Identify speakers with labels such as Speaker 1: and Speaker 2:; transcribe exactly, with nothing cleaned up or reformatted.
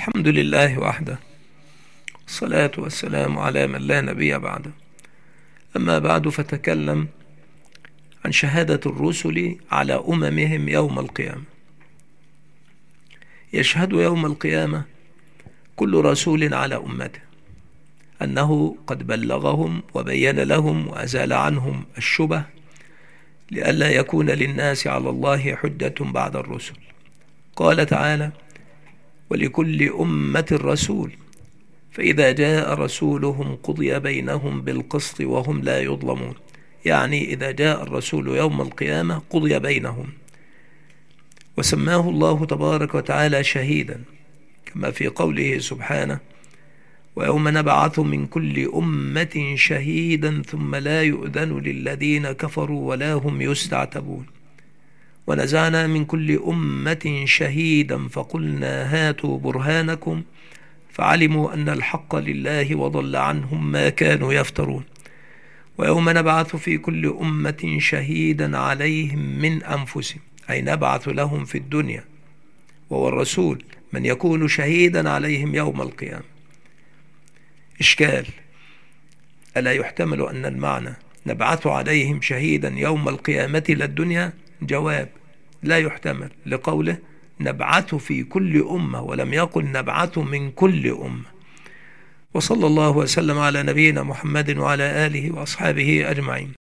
Speaker 1: الحمد لله وحده، الصلاة والسلام على من لا نبي بعده. أما بعد، فتكلم عن شهادة الرسل على أممهم يوم القيامة. يشهد يوم القيامة كل رسول على أمته أنه قد بلغهم وبين لهم وأزال عنهم الشبه، لئلا يكون للناس على الله حجة بعد الرسل. قال تعالى: ولكل أمة رسول فإذا جاء رسولهم قضي بينهم بالقسط وهم لا يظلمون. يعني إذا جاء الرسول يوم القيامة قضي بينهم، وسماه الله تبارك وتعالى شهيدا، كما في قوله سبحانه: ويوم نبعث من كل أمة شهيدا ثم لا يؤذن للذين كفروا ولا هم يستعتبون. ونزعنا من كل أمة شهيدا فقلنا هاتوا برهانكم فعلموا أن الحق لله وضل عنهم ما كانوا يفترون. ويوم نبعث في كل أمة شهيدا عليهم من أنفسهم، أي نبعث لهم في الدنيا، وهو الرسول من يكون شهيدا عليهم يوم القيامة. إشكال: ألا يحتمل أن المعنى نبعث عليهم شهيدا يوم القيامة للدنيا؟ جواب: لا يحتمل، لقوله نبعث في كل أمة، ولم يقل نبعث من كل أمة. وصلى الله وسلم على نبينا محمد وعلى آله وأصحابه أجمعين.